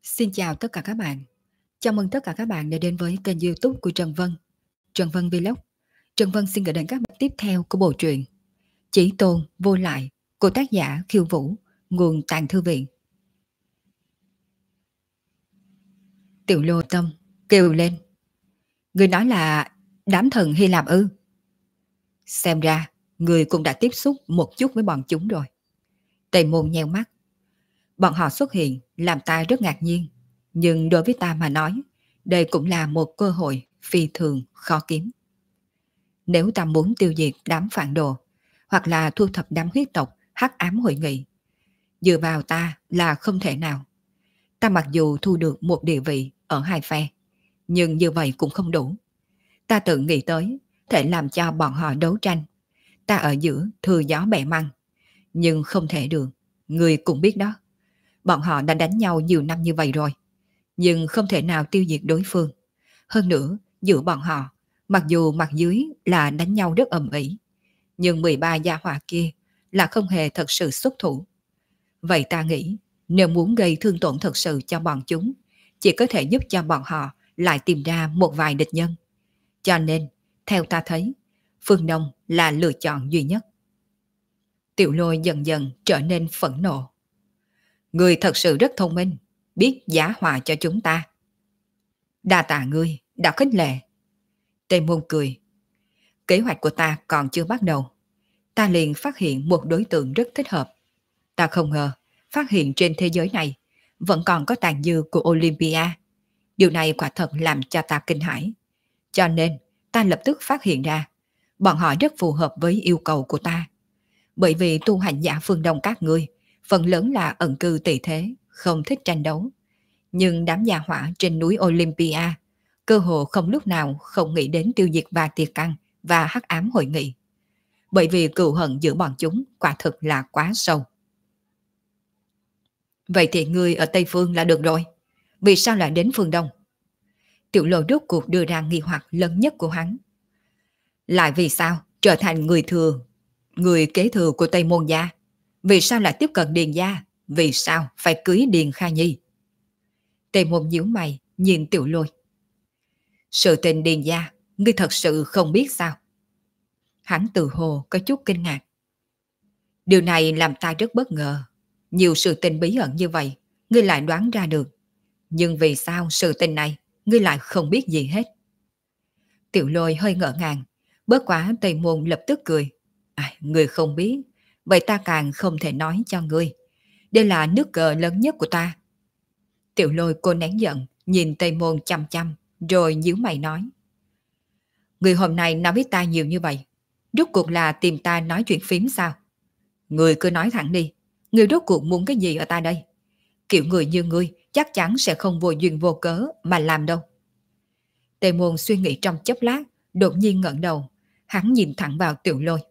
Xin chào tất cả các bạn. Chào mừng tất cả các bạn đã đến với kênh YouTube của Trần Vân, Trần Vân Vlog. Trần Vân xin gửi đến các bạn tiếp theo của bộ truyện Chí Tôn Vô Lại của tác giả Khiêu Vũ, nguồn Tàng Thư Viện. Tiểu Lô Tâm kêu lên: người nói là đám thần Hy Lạp ư? Xem ra người cũng đã tiếp xúc một chút với bọn chúng rồi. Tề Môn nheo mắt. Bọn họ xuất hiện làm ta rất ngạc nhiên, nhưng đối với ta mà nói, đây cũng là một cơ hội phi thường khó kiếm. Nếu ta muốn tiêu diệt đám phản đồ, hoặc là thu thập đám huyết tộc hắc ám hội nghị, dựa vào ta là không thể nào. Ta mặc dù thu được một địa vị ở hai phe, nhưng như vậy cũng không đủ. Ta tự nghĩ tới thể làm cho bọn họ đấu tranh. Ta ở giữa thừa gió bẻ măng, nhưng không thể được. Người cũng biết đó, bọn họ đã đánh nhau nhiều năm như vậy rồi, nhưng không thể nào tiêu diệt đối phương. Hơn nữa, giữa bọn họ, mặc dù mặt dưới là đánh nhau rất ầm ĩ, nhưng 13 gia hỏa kia là không hề thật sự xuất thủ. Vậy ta nghĩ, nếu muốn gây thương tổn thật sự cho bọn chúng, chỉ có thể giúp cho bọn họ lại tìm ra một vài địch nhân. Cho nên, theo ta thấy, Phương Đông là lựa chọn duy nhất. Tiểu Lôi dần dần trở nên phẫn nộ. Người thật sự rất thông minh, biết giá hòa cho chúng ta. Đa tạ ngươi đã khích lệ. Tề Môn cười. Kế hoạch của ta còn chưa bắt đầu, ta liền phát hiện một đối tượng rất thích hợp. Ta không ngờ phát hiện trên thế giới này vẫn còn có tàn dư của Olympia. Điều này quả thật làm cho ta kinh hãi. Cho nên ta lập tức phát hiện ra bọn họ rất phù hợp với yêu cầu của ta. Bởi vì tu hành giả phương Đông các ngươi phần lớn là ẩn cư tị thế, không thích tranh đấu. Nhưng đám gia hỏa trên núi Olympia cơ hồ không lúc nào không nghĩ đến tiêu diệt và tiệt căn và hắc ám hội nghị. Bởi vì cừu hận giữa bọn chúng quả thực là quá sâu. Vậy thì ngươi ở Tây Phương là được rồi. Vì sao lại đến phương Đông? Tiểu Lô rốt cuộc đưa ra nghi hoặc lớn nhất của hắn. Lại vì sao trở thành người kế thừa của Tây Môn gia? Vì sao lại tiếp cận Điền gia? Vì sao phải cưới Điền Kha Nhi? Tề Môn nhíu mày nhìn Tiểu Lôi. Sự tình Điền gia, ngươi thật sự không biết sao? Hắn tự hồ có chút kinh ngạc. Điều này làm ta rất bất ngờ. Nhiều sự tình bí ẩn như vậy, ngươi lại đoán ra được. Nhưng vì sao sự tình này, ngươi lại không biết gì hết? Tiểu Lôi hơi ngỡ ngàng, bớt quá Tây Môn lập tức cười. Ngươi không biết, vậy ta càng không thể nói cho ngươi. Đây là nước cờ lớn nhất của ta. Tiểu Lôi cô nén giận, nhìn Tây Môn chăm chăm, rồi nhíu mày nói. Người hôm nay nói với ta nhiều như vậy, rốt cuộc là tìm ta nói chuyện phím sao? Người cứ nói thẳng đi, người rốt cuộc muốn cái gì ở ta đây? Kiểu người như ngươi chắc chắn sẽ không vô duyên vô cớ mà làm đâu. Tề Môn suy nghĩ trong chốc lát, đột nhiên ngẩng đầu, hắn nhìn thẳng vào Tiểu Lôi.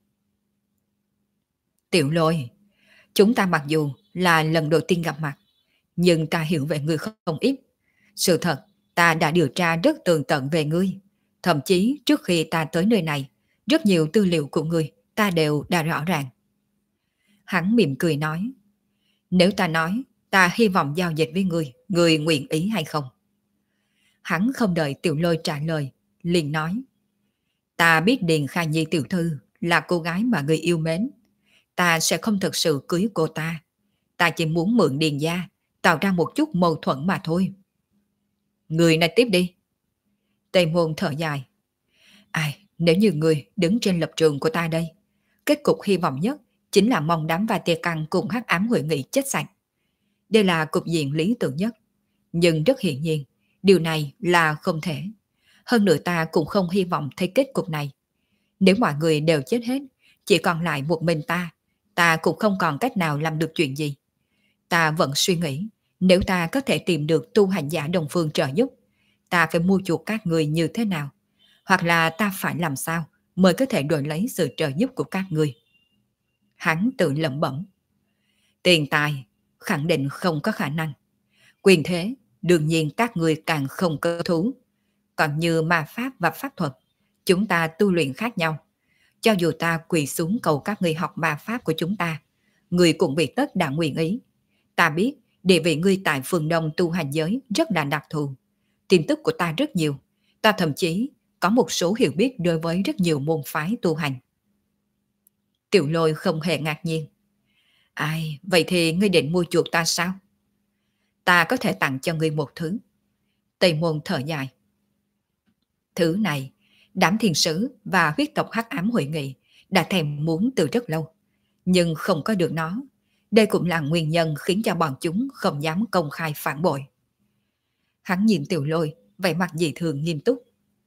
Tiểu Lôi, chúng ta mặc dù là lần đầu tiên gặp mặt, nhưng ta hiểu về ngươi không ít. Sự thật, ta đã điều tra rất tường tận về ngươi. Thậm chí trước khi ta tới nơi này, rất nhiều tư liệu của ngươi ta đều đã rõ ràng. Hắn mỉm cười nói. Nếu ta nói, ta hy vọng giao dịch với ngươi, ngươi nguyện ý hay không? Hắn không đợi Tiểu Lôi trả lời, liền nói. Ta biết Điền Kha Nhi tiểu thư là cô gái mà ngươi yêu mến. Ta sẽ không thực sự cưới cô ta. Ta chỉ muốn mượn Điền gia, tạo ra một chút mâu thuẫn mà thôi. Người này tiếp đi. Tề Môn thở dài. Nếu như người đứng trên lập trường của ta đây, kết cục hy vọng nhất chính là mong đám và tia căng cùng hắc ám hội nghị chết sạch. Đây là cục diện lý tưởng nhất. Nhưng rất hiển nhiên, điều này là không thể. Hơn nữa ta cũng không hy vọng thấy kết cục này. Nếu mọi người đều chết hết, chỉ còn lại một mình ta cũng không còn cách nào làm được chuyện gì. Ta vẫn suy nghĩ, nếu ta có thể tìm được tu hành giả đồng phương trợ giúp, ta phải mua chuộc các người như thế nào? Hoặc là ta phải làm sao mới có thể đổi lấy sự trợ giúp của các người? Hắn tự lẩm bẩm. Tiền tài, khẳng định không có khả năng. Quyền thế, đương nhiên các người càng không có thú. Còn như ma pháp và pháp thuật, chúng ta tu luyện khác nhau. Cho dù ta quỳ xuống cầu các người học ma pháp của chúng ta, người cũng bị tất đã nguyện ý. Ta biết Địa vị ngươi tại phương Đông tu hành giới rất là đặc thù. Tin tức của ta rất nhiều. Ta thậm chí có một số hiểu biết đối với rất nhiều môn phái tu hành. Tiểu Lôi không hề ngạc nhiên. Ai, vậy thì ngươi định mua chuộc ta sao? Ta có thể tặng cho ngươi một thứ. Tây Môn thở dài. Thứ này, Đám Thiên Sứ và huyết tộc Hắc Ám Hội Nghị đã thèm muốn từ rất lâu, nhưng không có được nó. Đây cũng là nguyên nhân khiến cho bọn chúng không dám công khai phản bội. Hắn nhìn Tiểu Lôi, vẻ mặt dị thường nghiêm túc.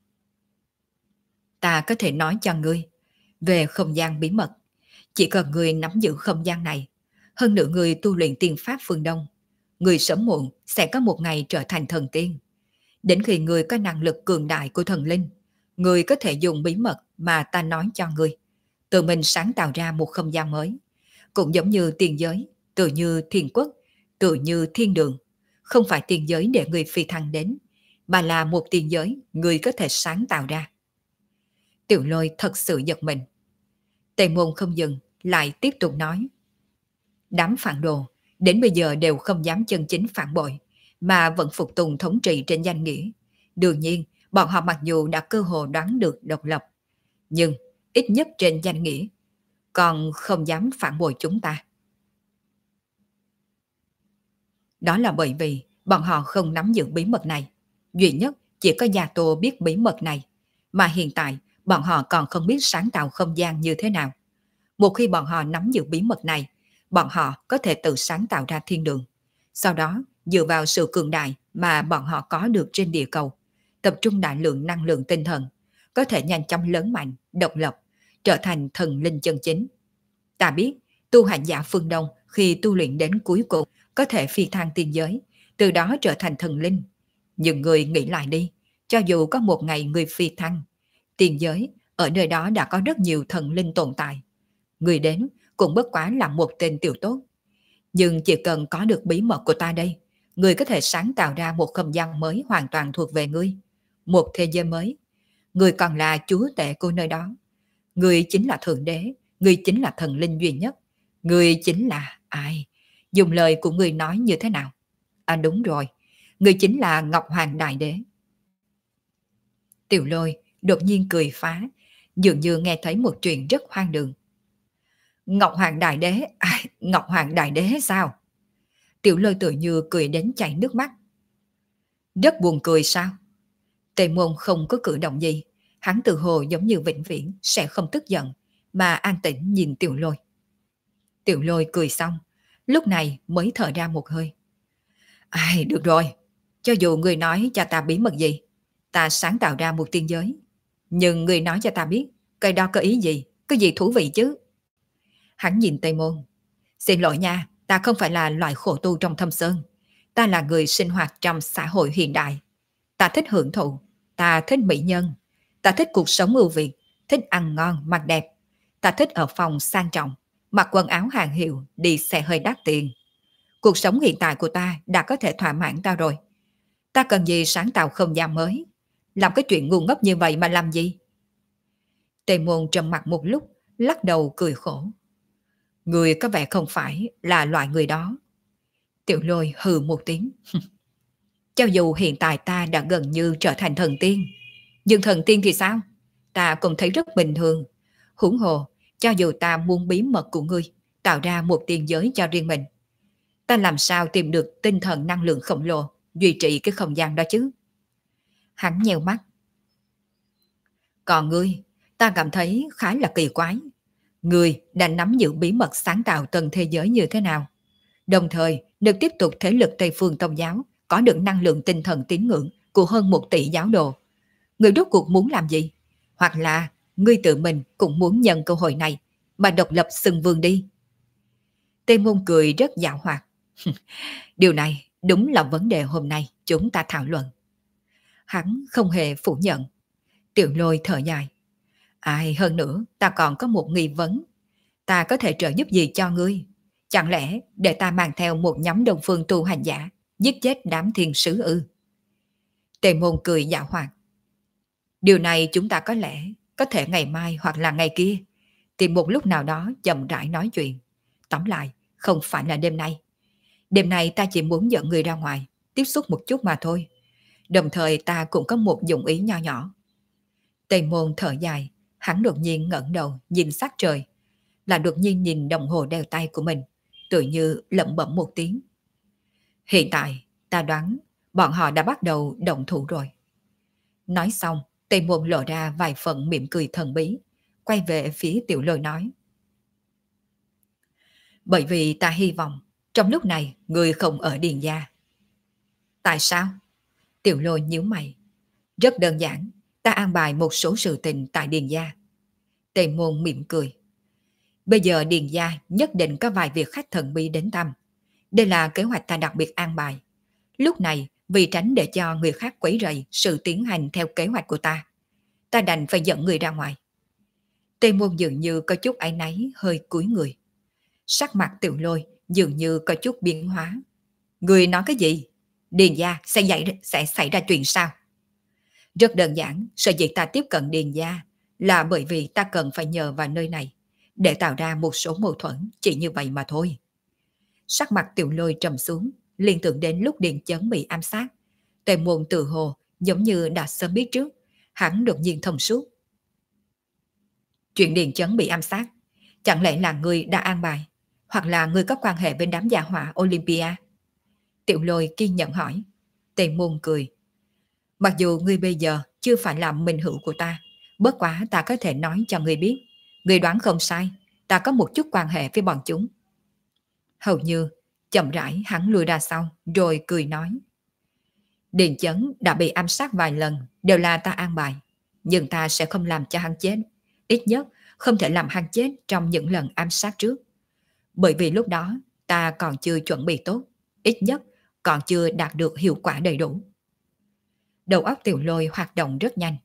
Ta có thể nói cho ngươi về không gian bí mật. Chỉ cần ngươi nắm giữ không gian này, hơn nữa ngươi tu luyện tiên pháp phương Đông, ngươi sớm muộn sẽ có một ngày trở thành thần tiên. Đến khi ngươi có năng lực cường đại của thần linh, ngươi có thể dùng bí mật mà ta nói cho ngươi, tự mình sáng tạo ra một không gian mới. Cũng giống như tiên giới, tự như thiên quốc, tự như thiên đường. Không phải tiên giới để ngươi phi thăng đến, mà là một tiên giới ngươi có thể sáng tạo ra. Tiểu Lôi thật sự giật mình. Tề Môn không dừng, lại tiếp tục nói. Đám phản đồ, đến bây giờ đều không dám chân chính phản bội, mà vẫn phục tùng thống trị trên danh nghĩa. Đương nhiên, bọn họ mặc dù đã cơ hồ đoán được độc lập, nhưng ít nhất trên danh nghĩa, còn không dám phản bội chúng ta. Đó là bởi vì bọn họ không nắm giữ bí mật này. Duy nhất chỉ có Gia Tô biết bí mật này, mà hiện tại bọn họ còn không biết sáng tạo không gian như thế nào. Một khi bọn họ nắm giữ bí mật này, bọn họ có thể tự sáng tạo ra thiên đường. Sau đó, dựa vào sự cường đại mà bọn họ có được trên địa cầu, tập trung đại lượng năng lượng tinh thần, có thể nhanh chóng lớn mạnh, độc lập, trở thành thần linh chân chính. Ta biết, tu hành giả phương Đông khi tu luyện đến cuối cùng có thể phi thăng tiên giới, từ đó trở thành thần linh. Nhưng người nghĩ lại đi, cho dù có một ngày người phi thăng, tiên giới, ở nơi đó đã có rất nhiều thần linh tồn tại. Người đến cũng bất quá là một tên tiểu tốt. Nhưng chỉ cần có được bí mật của ta đây, người có thể sáng tạo ra một không gian mới hoàn toàn thuộc về ngươi. Một thế giới mới. Người còn là chúa tể của nơi đó. Người chính là thượng đế, người chính là thần linh duy nhất. Người chính là ai? Dùng lời của người nói như thế nào? À đúng rồi, người chính là Ngọc Hoàng Đại Đế. Tiểu Lôi đột nhiên cười phá, dường như nghe thấy một chuyện rất hoang đường. Ngọc Hoàng Đại Đế, Ngọc Hoàng Đại Đế sao? Tiểu Lôi tự như cười đến chảy nước mắt. Rất buồn cười sao? Tề Môn không có cử động gì, hắn tự hồ giống như vĩnh viễn sẽ không tức giận, mà an tĩnh nhìn Tiểu Lôi. Tiểu Lôi cười xong, lúc này mới thở ra một hơi. Ai, được rồi, cho dù người nói cho ta bí mật gì, ta sáng tạo ra một tiên giới. Nhưng người nói cho ta biết, cái đó có ý gì, có gì thú vị chứ? Hắn nhìn Tây Môn. Xin lỗi nha, ta không phải là loại khổ tu trong thâm sơn. Ta là người sinh hoạt trong xã hội hiện đại. Ta thích hưởng thụ, ta thích mỹ nhân, ta thích cuộc sống ưu việt, thích ăn ngon, mặc đẹp. Ta thích ở phòng sang trọng, mặc quần áo hàng hiệu, đi xe hơi đắt tiền. Cuộc sống hiện tại của ta đã có thể thỏa mãn ta rồi. Ta cần gì sáng tạo không gian mới? Làm cái chuyện ngu ngốc như vậy mà làm gì? Tề Môn trầm mặt một lúc, lắc đầu cười khổ. Người có vẻ không phải là loại người đó. Tiểu Lôi hừ một tiếng. Cho dù hiện tại ta đã gần như trở thành thần tiên, nhưng thần tiên thì sao? Ta cũng thấy rất bình thường. Huống hồ, cho dù ta muốn bí mật của ngươi, tạo ra một tiên giới cho riêng mình, ta làm sao tìm được tinh thần năng lượng khổng lồ duy trì cái không gian đó chứ? Hắn nheo mắt. Còn ngươi, ta cảm thấy khá là kỳ quái. Ngươi đã nắm giữ bí mật sáng tạo tân thế giới như thế nào? Đồng thời, được tiếp tục thế lực Tây Phương Tôn giáo có được năng lượng tinh thần tín ngưỡng của hơn 1 tỷ giáo đồ. Ngươi rốt cuộc muốn làm gì? Hoặc là ngươi tự mình cũng muốn nhân cơ hội này mà độc lập xưng vương đi? Tây Môn cười rất dạo hoạt. Điều này đúng là vấn đề hôm nay chúng ta thảo luận. Hắn không hề phủ nhận. Tiểu Lôi thở dài. Ai hơn nữa, ta còn có một nghi vấn. Ta có thể trợ giúp gì cho ngươi? Chẳng lẽ để ta mang theo một nhóm đồng phương tu hành giả, giết chết đám thiên sứ ư? Tề Môn cười dạo hoạt. Điều này chúng ta có lẽ có thể ngày mai hoặc là ngày kia, tìm một lúc nào đó chậm rãi nói chuyện. Tóm lại, không phải là đêm nay. Đêm nay ta chỉ muốn dẫn người ra ngoài, tiếp xúc một chút mà thôi. Đồng thời ta cũng có một dụng ý nho nhỏ. Tây Môn thở dài, hắn đột nhiên ngẩng đầu nhìn sát trời, là đột nhiên nhìn đồng hồ đeo tay của mình, tự như lẩm bẩm một tiếng. Hiện tại, ta đoán bọn họ đã bắt đầu động thủ rồi. Nói xong, Tây Môn lộ ra vài phần mỉm cười thần bí, quay về phía Tiểu Lôi nói. Bởi vì ta hy vọng, trong lúc này, người không ở Điền gia. Tại sao? Tiểu Lôi nhíu mày. Rất đơn giản, ta an bài một số sự tình tại Điền gia. Tề Môn mỉm cười. Bây giờ Điền gia nhất định có vài việc khách thần bí đến thăm. Đây là kế hoạch ta đặc biệt an bài. Lúc này, vì tránh để cho người khác quấy rầy sự tiến hành theo kế hoạch của ta đành phải dẫn người ra ngoài. Tề Môn dường như có chút áy náy hơi cúi người. Sắc mặt Tiểu Lôi dường như có chút biến hóa. Người nói cái gì? Điền gia sẽ xảy ra chuyện sao? Rất đơn giản, sở dĩ ta tiếp cận Điền gia là bởi vì ta cần phải nhờ vào nơi này để tạo ra một số mâu thuẫn, chỉ như vậy mà thôi. Sắc mặt Tiểu Lôi trầm xuống, liên tưởng đến lúc Điền Chấn bị ám sát. Tề Môn tự hồ giống như đã sớm biết trước, hắn đột nhiên thông suốt. Chuyện Điền Chấn bị ám sát, chẳng lẽ là người đã an bài, hoặc là người có quan hệ với đám gia hỏa Olympia? Tiểu Lôi kiên nhẫn hỏi. Tề Môn cười. Mặc dù ngươi bây giờ chưa phải là minh hữu của ta, bất quá ta có thể nói cho ngươi biết. Ngươi đoán không sai, ta có một chút quan hệ với bọn chúng. Hầu như, chậm rãi hắn lùi ra sau, rồi cười nói. Điền Chấn đã bị ám sát vài lần, đều là ta an bài. Nhưng ta sẽ không làm cho hắn chết. Ít nhất, không thể làm hắn chết trong những lần ám sát trước. Bởi vì lúc đó, ta còn chưa chuẩn bị tốt. Ít nhất, còn chưa đạt được hiệu quả đầy đủ. Đầu óc Tiểu Lôi hoạt động rất nhanh.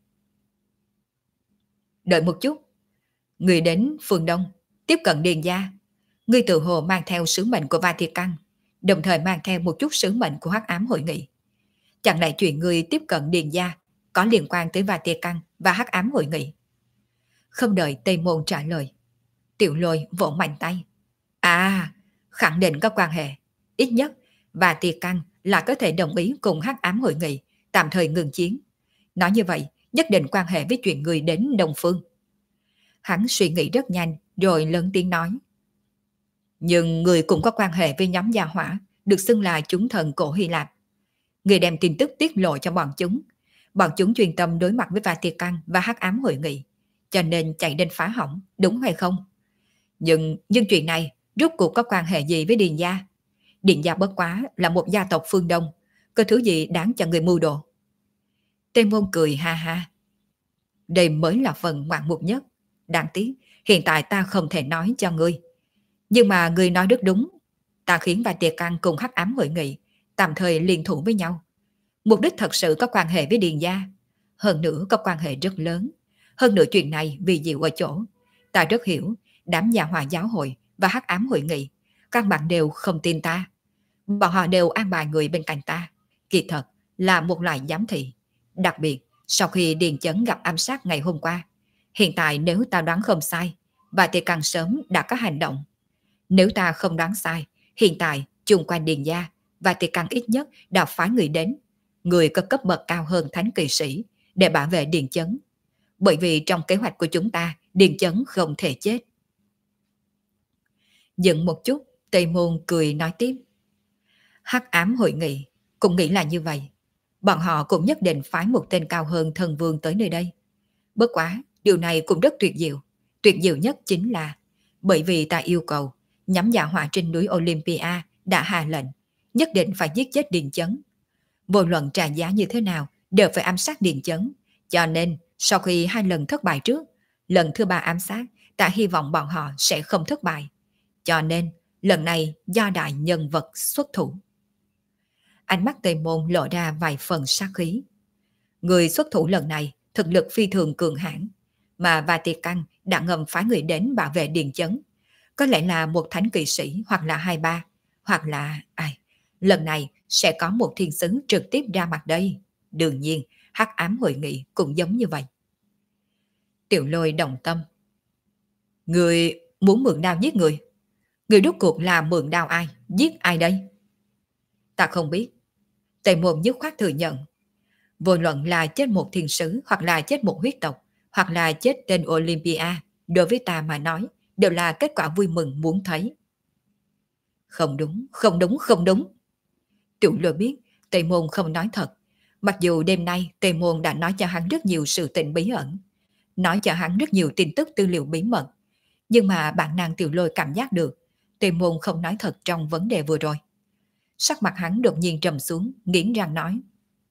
Đợi một chút. Người đến phương Đông, tiếp cận Điền gia. Người tự hồ mang theo sứ mệnh của Vatican, đồng thời mang theo một chút sứ mệnh của Hắc Ám Hội Nghị. Chẳng lẽ chuyện người tiếp cận Điền gia có liên quan tới Vatican và Hắc Ám Hội Nghị? Không đợi Tây Môn trả lời, Tiểu Lôi vỗ mạnh tay. À, khẳng định có quan hệ. Ít nhất, Vatican là có thể đồng ý cùng Hắc Ám Hội Nghị tạm thời ngừng chiến. Nói như vậy, nhất định quan hệ với chuyện người đến Đông Phương. Hắn suy nghĩ rất nhanh, rồi lớn tiếng nói. Nhưng người cũng có quan hệ với nhóm gia hỏa, được xưng là chúng thần cổ Hy Lạp. Người đem tin tức tiết lộ cho bọn chúng. Bọn chúng chuyên tâm đối mặt với Vatican và Hắc Ám Hội Nghị, cho nên chạy đến phá hỏng, đúng hay không? Nhưng chuyện này rốt cuộc có quan hệ gì với Điền gia? Điền gia bất quá là một gia tộc phương Đông, có thứ gì đáng cho người mưu đồ? Tây Môn cười ha ha. Đây mới là phần ngoạn mục nhất. Đáng tiếc, hiện tại ta không thể nói cho ngươi. Nhưng mà ngươi nói rất đúng. Ta khiến Vatican cùng Hắc Ám Hội Nghị tạm thời liên thủ với nhau. Mục đích thật sự có quan hệ với Điền gia. Hơn nữa có quan hệ rất lớn. Hơn nữa chuyện này vì diệu ở chỗ. Ta rất hiểu, đám nhà hòa giáo hội và Hắc Ám Hội Nghị, các bạn đều không tin ta. Bọn họ đều an bài người bên cạnh ta. Kỳ thật là một loại giám thị. Đặc biệt, sau khi Điền Chấn gặp ám sát ngày hôm qua, hiện tại nếu ta đoán không sai, Vatican sớm đã có hành động. Nếu ta không đoán sai, hiện tại chung quanh Điền gia, Vatican ít nhất đã phái người đến, người có cấp bậc cao hơn thánh kỵ sĩ, để bảo vệ Điền Chấn. Bởi vì trong kế hoạch của chúng ta, Điền Chấn không thể chết. Dừng một chút, Tây Môn cười nói tiếp. Hắc Ám Hội Nghị cũng nghĩ là như vậy. Bọn họ cũng nhất định phái một tên cao hơn thần vương tới nơi đây. Bất quá, điều này cũng rất tuyệt diệu. Tuyệt diệu nhất chính là bởi vì ta yêu cầu nhóm dạ hỏa trên núi Olympia đã hạ lệnh nhất định phải giết chết Điền Chấn. Vô luận trả giá như thế nào đều phải ám sát Điền Chấn. Cho nên, sau khi 2 lần thất bại trước, lần thứ 3 ám sát, ta hy vọng bọn họ sẽ không thất bại. Cho nên, lần này do đại nhân vật xuất thủ. Ánh mắt Tây Môn lộ ra vài phần sát khí. Người xuất thủ lần này thực lực phi thường cường hãn, mà Vatican đã ngầm phái người đến bảo vệ Điền Chấn. Có lẽ là một thánh kỵ sĩ, hoặc là 2-3, hoặc là ai. Lần này sẽ có một thiên sứ trực tiếp ra mặt đây. Đương nhiên, Hắc Ám Hội Nghị cũng giống như vậy. Tiểu Lôi động tâm. Người muốn mượn đao giết người? Người rốt cuộc là mượn đao ai? Giết ai đây? Ta không biết. Tề Môn dứt khoát thừa nhận. Vô luận là chết một thiên sứ, hoặc là chết một huyết tộc, hoặc là chết tên Olympia, đối với ta mà nói, đều là kết quả vui mừng muốn thấy. Không đúng, không đúng, không đúng. Tiểu Lôi biết Tề Môn không nói thật. Mặc dù đêm nay Tề Môn đã nói cho hắn rất nhiều sự tình bí ẩn, nói cho hắn rất nhiều tin tức tư liệu bí mật, nhưng mà bản năng Tiểu Lôi cảm giác được Tề Môn không nói thật trong vấn đề vừa rồi. Sắc mặt hắn đột nhiên trầm xuống, nghiến răng nói.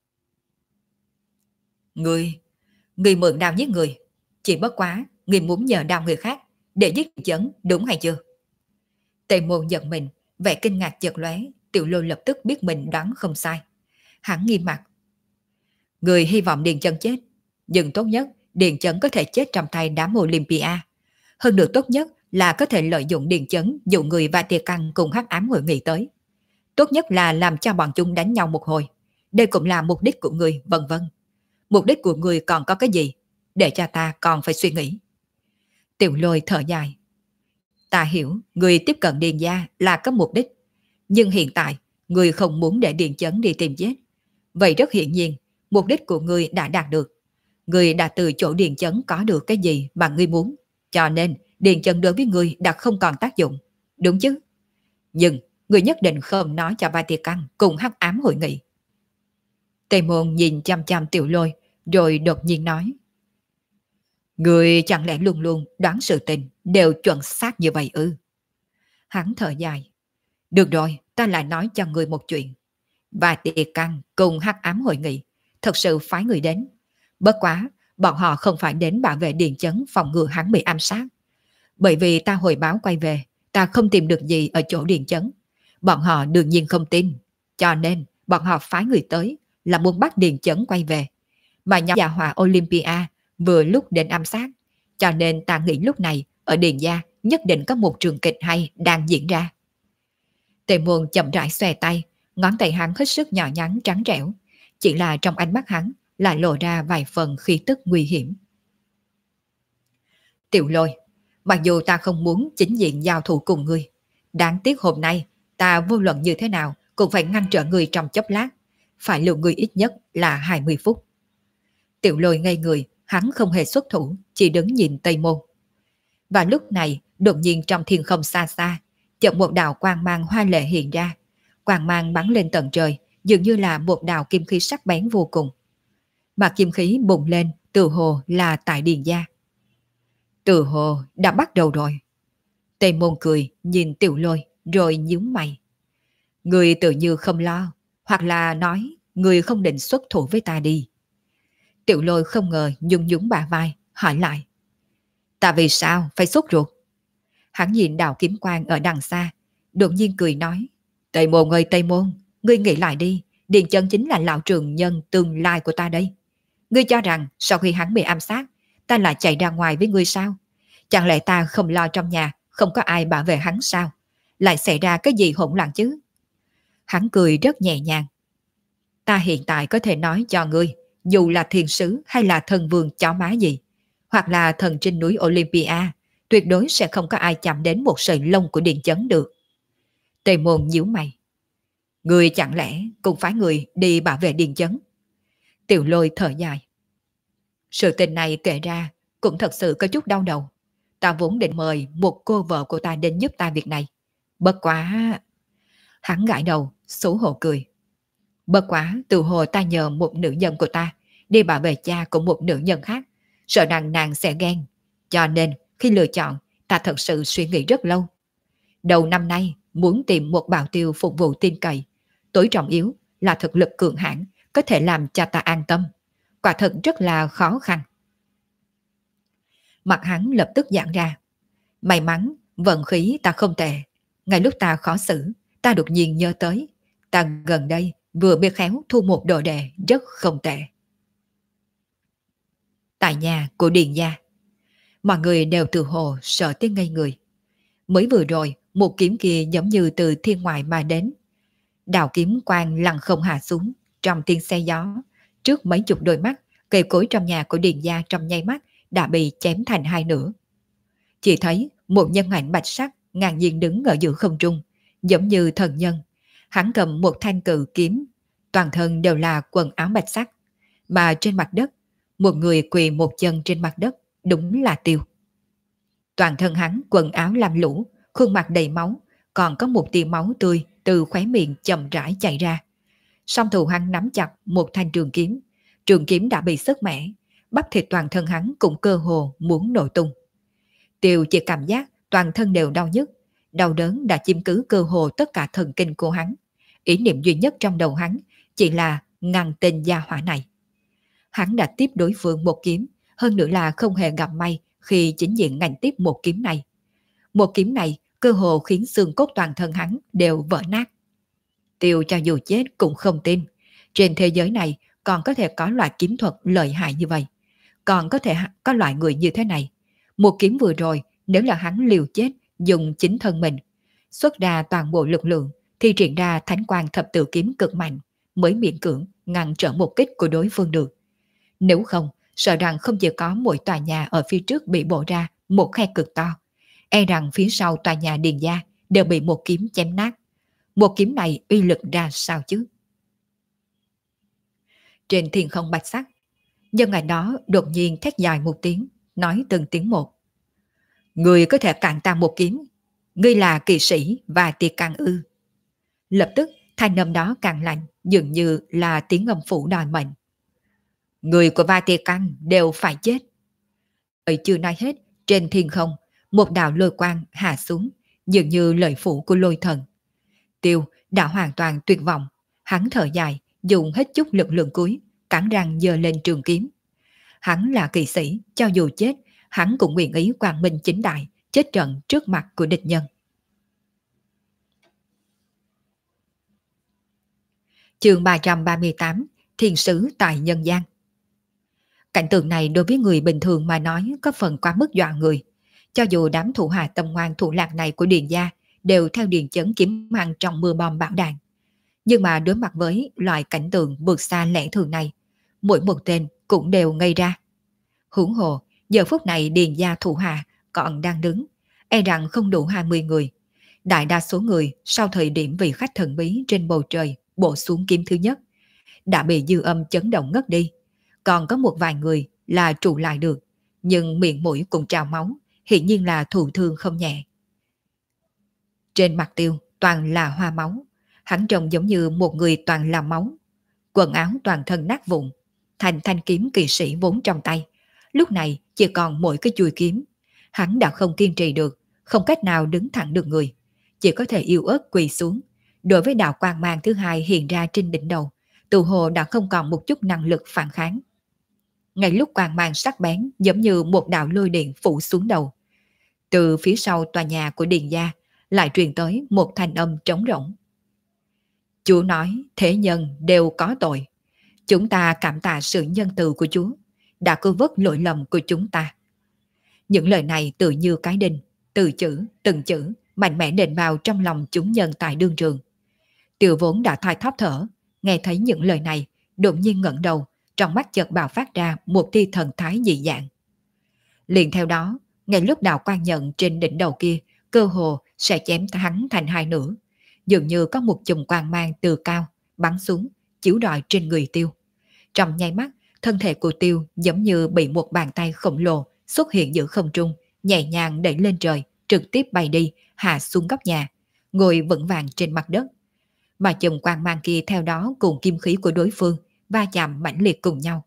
Người mượn đao giết người. Chỉ bất quá, người muốn nhờ đao người khác để giết chấn, đúng hay chưa? Tề Môn giận mình, vẻ kinh ngạc chợt lóe, Tiểu Lôi lập tức biết mình đoán không sai. Hắn nghiêm mặt. Người hy vọng Điền Chấn chết, nhưng tốt nhất Điền Chấn có thể chết trong tay đám Olympia. Hơn nữa tốt nhất là có thể lợi dụng Điền Chấn dụ người và Tiệt Căn cùng hắc ám hội nghị tới. Tốt nhất là làm cho bọn chúng đánh nhau một hồi. Đây cũng là mục đích của người, vân vân. Mục đích của người còn có cái gì? Để cho ta còn phải suy nghĩ. Tiểu Lôi thở dài. Ta hiểu, người tiếp cận Điền gia là có mục đích. Nhưng hiện tại, người không muốn để Điền Chấn đi tìm chết. Vậy rất hiển nhiên, mục đích của người đã đạt được. Người đã từ chỗ Điền Chấn có được cái gì mà ngươi muốn. Cho nên, Điền Chấn đối với người đã không còn tác dụng. Đúng chứ? Nhưng, người nhất định không nói cho Ba Tiệt Căn cùng hắc ám hội nghị. Tề Môn nhìn chăm chăm Tiểu Lôi, rồi đột nhiên nói. Người chẳng lẽ luôn luôn đoán sự tình đều chuẩn xác như vậy ư? Hắn thở dài. Được rồi, ta lại nói cho người một chuyện. Và Tiệt Căn cùng hắc ám hội nghị thật sự phái người đến. Bất quá, bọn họ không phải đến bảo vệ Điền Chấn phòng ngừa hắn bị ám sát. Bởi vì ta hồi báo quay về, ta không tìm được gì ở chỗ Điền Chấn. Bọn họ đương nhiên không tin. Cho nên, bọn họ phái người tới là muốn bắt Điền Chấn quay về. Mà nhóm gia hỏa Olympia vừa lúc đến ám sát. Cho nên ta nghĩ lúc này ở Điền gia nhất định có một trường kịch hay đang diễn ra. Tề Môn chậm rãi xòe tay, ngón tay hắn hết sức nhỏ nhắn trắng trẻo. Chỉ là trong ánh mắt hắn lại lộ ra vài phần khí tức nguy hiểm. Tiểu Lôi, mặc dù ta không muốn chính diện giao thủ cùng ngươi, đáng tiếc hôm nay ta vô luận như thế nào cũng phải ngăn trở ngươi trong chốc lát, phải lưu ngươi ít nhất là 20 phút. Tiểu Lôi ngây người, hắn không hề xuất thủ, chỉ đứng nhìn Tây Môn. Và lúc này, đột nhiên trong thiên không xa xa, chợt một đạo quang mang hoa lệ hiện ra. Quang mang bắn lên tận trời, dường như là một đạo kim khí sắc bén vô cùng. Mà kim khí bùng lên, từ hồ là tại Điền gia. Từ hồ đã bắt đầu rồi. Tây Môn cười, nhìn Tiểu Lôi, rồi nhíu mày. Người tự như không lo, hoặc là nói, người không định xuất thủ với ta đi. Tiểu Lôi không ngờ nhún nhún bả vai, hỏi lại. Ta vì sao phải sốt ruột? Hắn nhìn đạo kiếm quang ở đằng xa, đột nhiên cười nói. Tây Môn ơi Tây Môn, ngươi nghĩ lại đi, Điền Chấn chính là lão trường nhân tương lai của ta đây. Ngươi cho rằng sau khi hắn bị ám sát, ta lại chạy ra ngoài với ngươi sao? Chẳng lẽ ta không lo trong nhà, không có ai bảo vệ hắn sao? Lại xảy ra cái gì hỗn loạn chứ? Hắn cười rất nhẹ nhàng. Ta hiện tại có thể nói cho ngươi, dù là thiên sứ hay là thần vương chó má gì, hoặc là thần trên núi Olympia, tuyệt đối sẽ không có ai chạm đến một sợi lông của Điền Chấn được. Tề Môn nhíu mày. Ngươi chẳng lẽ cũng phải người đi bảo vệ Điền Chấn? Tiểu Lôi thở dài. Sự tình này kể ra cũng thật sự có chút đau đầu. Ta vốn định mời một cô vợ của ta đến giúp ta việc này. Bất quá... Hắn gãi đầu, xấu hổ cười. Bất quá từ hồi ta nhờ một nữ nhân của ta đi bảo vệ cha của một nữ nhân khác, sợ rằng nàng sẽ ghen. Cho nên khi lựa chọn, ta thật sự suy nghĩ rất lâu. Đầu năm nay muốn tìm một bảo tiêu phục vụ tin cậy, tối trọng yếu là thực lực cường hãn, có thể làm cho ta an tâm. Quả thật rất là khó khăn. Mặt hắn lập tức giãn ra. May mắn, vận khí ta không tệ. Ngay lúc ta khó xử, ta đột nhiên nhớ tới, ta gần đây vừa biết khéo thu một đồ đệ rất không tệ. Tại nhà của Điền gia, mọi người đều tự hồ sợ tới ngây người. Mới vừa rồi, một kiếm kia giống như từ thiên ngoại mà đến. Đạo kiếm quang lặng không hạ xuống, trong tiếng xe gió. Trước mấy chục đôi mắt, cây cối trong nhà của Điền gia trong nháy mắt đã bị chém thành hai nửa. Chỉ thấy một nhân ảnh bạch sắc ngang nhiên đứng ở giữa không trung, giống như thần nhân. Hắn cầm một thanh cự kiếm, toàn thân đều là quần áo bạch sắc, mà trên mặt đất, một người quỳ một chân trên mặt đất, đúng là Tiêu. Toàn thân hắn quần áo lam lũ, khuôn mặt đầy máu, còn có một tia máu tươi từ khóe miệng chậm rãi chảy ra. Song thủ hắn nắm chặt một thanh trường kiếm đã bị sứt mẻ, bắp thịt toàn thân hắn cũng cơ hồ muốn nổ tung. Tiêu chỉ cảm giác toàn thân đều đau nhức, đau đớn đã chiếm cứ cơ hồ tất cả thần kinh của hắn. Ý niệm duy nhất trong đầu hắn chỉ là ngăn tên gia hỏa này. Hắn đã tiếp đối phương một kiếm, hơn nữa là không hề gặp may khi chính diện ngạnh tiếp một kiếm này. Một kiếm này cơ hồ khiến xương cốt toàn thân hắn đều vỡ nát. Tiêu cho dù chết cũng không tin, trên thế giới này còn có thể có loại kiếm thuật lợi hại như vậy. Còn có thể có loại người như thế này. Một kiếm vừa rồi, nếu là hắn liều chết dùng chính thân mình, xuất ra toàn bộ lực lượng, thì triển ra thánh quang thập tự kiếm cực mạnh, mới miễn cưỡng ngăn trở một kích của đối phương được. Nếu không, sợ rằng không chỉ có mỗi tòa nhà ở phía trước bị bổ ra một khe cực to, e rằng phía sau tòa nhà Điền gia đều bị một kiếm chém nát. Một kiếm này uy lực ra sao chứ? Trên thiên không bạch sắc, nhân ngày đó đột nhiên thét dài một tiếng, nói từng tiếng một. Người có thể cản ta một kiếm, ngươi là kỵ sĩ và tiệt càng ư? Lập tức thanh âm đó càng lạnh, dường như là tiếng ngầm phủ đòi mệnh. Người của Va Tiệt Căn đều phải chết. Ấy chưa nói hết, trên thiên không, một đạo lôi quang hạ xuống, dường như lời phủ của lôi thần. Tiêu đã hoàn toàn tuyệt vọng, hắn thở dài, dùng hết chút lực lượng cuối, cắn răng giơ lên trường kiếm. Hắn là kỵ sĩ, cho dù chết, hắn cũng nguyện ý quang minh chính đại, chết trận trước mặt của địch nhân. Chương 338, Thiên sứ tại nhân gian. Cảnh tượng này đối với người bình thường mà nói có phần quá mức dọa người. Cho dù đám thủ hạ tâm ngoan thủ lạc này của Điền gia đều theo Điền Chấn kiếm ăn trong mưa bom bão đạn. Nhưng mà đối mặt với loại cảnh tượng vượt xa lẽ thường này, mỗi một tên cũng đều ngây ra. Huống hồ, giờ phút này Điền gia thủ hạ còn đang đứng, e rằng không đủ 20 người. Đại đa số người sau thời điểm vị khách thần bí trên bầu trời bổ xuống kiếm thứ nhất, đã bị dư âm chấn động ngất đi. Còn có một vài người là trụ lại được, nhưng miệng mũi cũng trào máu, hiển nhiên là thụ thương không nhẹ. Trên mặt Tiêu toàn là hoa máu, hắn trông giống như một người toàn là máu. Quần áo toàn thân nát vụn, thành thanh kiếm kỵ sĩ vốn trong tay, lúc này chỉ còn mỗi cái chuôi kiếm. Hắn đã không kiên trì được, không cách nào đứng thẳng được người, chỉ có thể yếu ớt quỳ xuống. Đối với đạo quang mang thứ hai hiện ra trên đỉnh đầu, tự hồ đã không còn một chút năng lực phản kháng. Ngay lúc quang mang sắc bén giống như một đạo lôi điện phủ xuống đầu, từ phía sau tòa nhà của Điền gia lại truyền tới một thanh âm trống rỗng. Chúa nói thế nhân đều có tội. Chúng ta cảm tạ sự nhân từ của Chúa đã cứu vớt lỗi lầm của chúng ta. Những lời này tự như cái đinh, từng chữ mạnh mẽ nện vào trong lòng chúng nhân tại đương trường. Tiêu vốn đã thoi thóp thở, nghe thấy những lời này, đột nhiên ngẩng đầu, trong mắt chợt bạo phát ra một tia thần thái dị dạng. Liền theo đó, ngay lúc đạo quan nhận trên đỉnh đầu kia, cơ hồ sẽ chém hắn thành hai nửa, dường như có một chùm quang mang từ cao bắn xuống, chiếu rọi trên người Tiêu. Trong nháy mắt, thân thể của Tiêu giống như bị một bàn tay khổng lồ xuất hiện giữa không trung, nhẹ nhàng đẩy lên trời, trực tiếp bay đi, hạ xuống góc nhà, ngồi vững vàng trên mặt đất. Mà chùm quang mang kia theo đó cùng kim khí của đối phương va chạm mãnh liệt cùng nhau.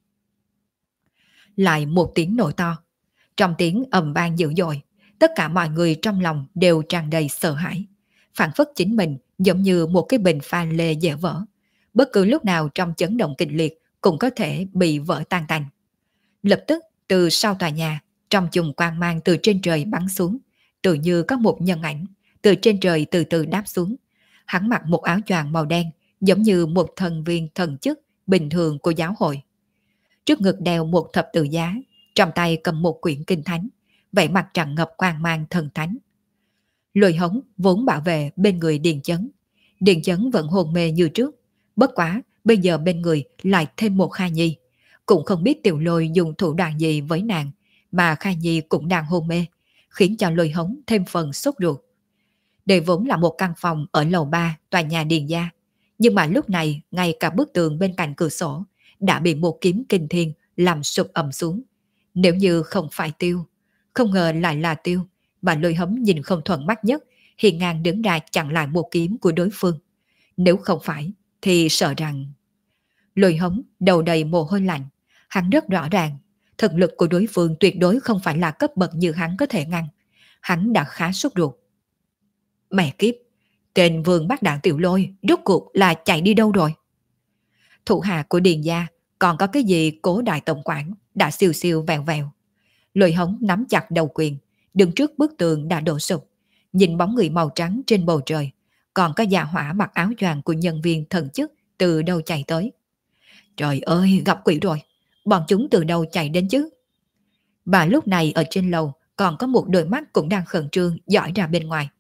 Lại một tiếng nổ to, trong tiếng ầm vang dữ dội, tất cả mọi người trong lòng đều tràn đầy sợ hãi, phản phất chính mình giống như một cái bình pha lê dễ vỡ, bất cứ lúc nào trong chấn động kịch liệt cũng có thể bị vỡ tan tành. Lập tức từ sau tòa nhà, trong chùm quang mang từ trên trời bắn xuống, tự như có một nhân ảnh từ trên trời từ từ đáp xuống. Hắn mặc một áo choàng màu đen, giống như một thần viên thần chức bình thường của giáo hội. Trước ngực đeo một thập tự giá, trong tay cầm một quyển kinh thánh, vẻ mặt tràn ngập quang mang thần thánh. Lôi Hống vốn bảo vệ bên người Điền Chấn. Điền Chấn vẫn hồn mê như trước, bất quá bây giờ bên người lại thêm một Kha Nhi. Cũng không biết Tiểu Lôi dùng thủ đoạn gì với nàng, mà Kha Nhi cũng đang hôn mê, khiến cho Lôi Hống thêm phần sốt ruột. Đây vốn là một căn phòng ở lầu 3 tòa nhà Điền gia, nhưng mà lúc này ngay cả bức tường bên cạnh cửa sổ đã bị một kiếm kinh thiên làm sụp ầm xuống. Nếu như không phải Tiêu, không ngờ lại là Tiêu, mà Lôi Hấm nhìn không thuận mắt nhất, hiên ngang đứng ra chặn lại một kiếm của đối phương. Nếu không phải, thì sợ rằng... Lôi Hấm đầu đầy mồ hôi lạnh, hắn rất rõ ràng, thực lực của đối phương tuyệt đối không phải là cấp bậc như hắn có thể ngăn. Hắn đã khá sốt ruột. Mẹ kiếp, tên Vương Bác Đạn Tiểu Lôi rốt cuộc là chạy đi đâu rồi? Thủ hạ của Điền gia còn có cái gì Cố đại tổng quản đã siêu siêu vẹo vẹo. Lôi Hống nắm chặt đầu quyền, đứng trước bức tường đã đổ sụp, nhìn bóng người màu trắng trên bầu trời, còn có già hỏa mặc áo choàng của nhân viên thần chức từ đâu chạy tới. Trời ơi, gặp quỷ rồi, bọn chúng từ đâu chạy đến chứ? Và lúc này ở trên lầu còn có một đôi mắt cũng đang khẩn trương dõi ra bên ngoài.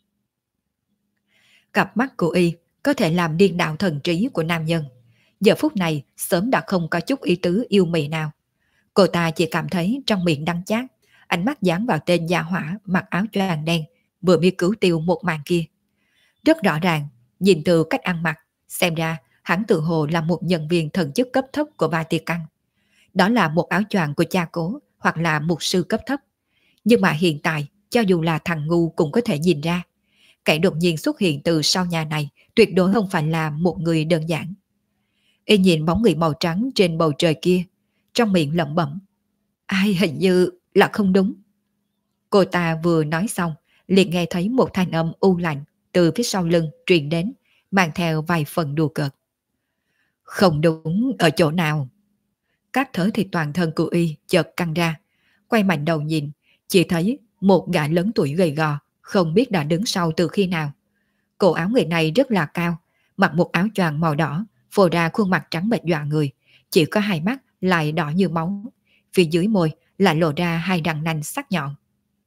Cặp mắt của y có thể làm điên đảo thần trí của nam nhân. Giờ phút này sớm đã không có chút ý tứ yêu mị nào. Cô ta chỉ cảm thấy trong miệng đắng chát, ánh mắt dán vào tên gia hỏa mặc áo choàng đen vừa mới cứu Tiêu một màn kia. Rất rõ ràng, nhìn từ cách ăn mặc, xem ra hắn tự hồ là một nhân viên thần chức cấp thấp của Vatican. Đó là một áo choàng của cha Cố hoặc là mục sư cấp thấp. Nhưng mà hiện tại, cho dù là thằng ngu cũng có thể nhìn ra, kẻ đột nhiên xuất hiện từ sau nhà này tuyệt đối không phải là một người đơn giản. Y nhìn bóng người màu trắng trên bầu trời kia, trong miệng lẩm bẩm. Ai hình như là không đúng. Cô ta vừa nói xong, liền nghe thấy một thanh âm u lạnh từ phía sau lưng truyền đến, mang theo vài phần đùa cợt. Không đúng ở chỗ nào? Các thớ thì toàn thân của Y chợt căng ra, quay mạnh đầu nhìn, chỉ thấy một gã lớn tuổi gầy gò, không biết đã đứng sau từ khi nào. Cổ áo người này rất là cao, mặc một áo choàng màu đỏ, phô ra khuôn mặt trắng bệch dọa người, chỉ có hai mắt lại đỏ như máu, phía dưới môi lại lộ ra hai răng nanh sắc nhọn.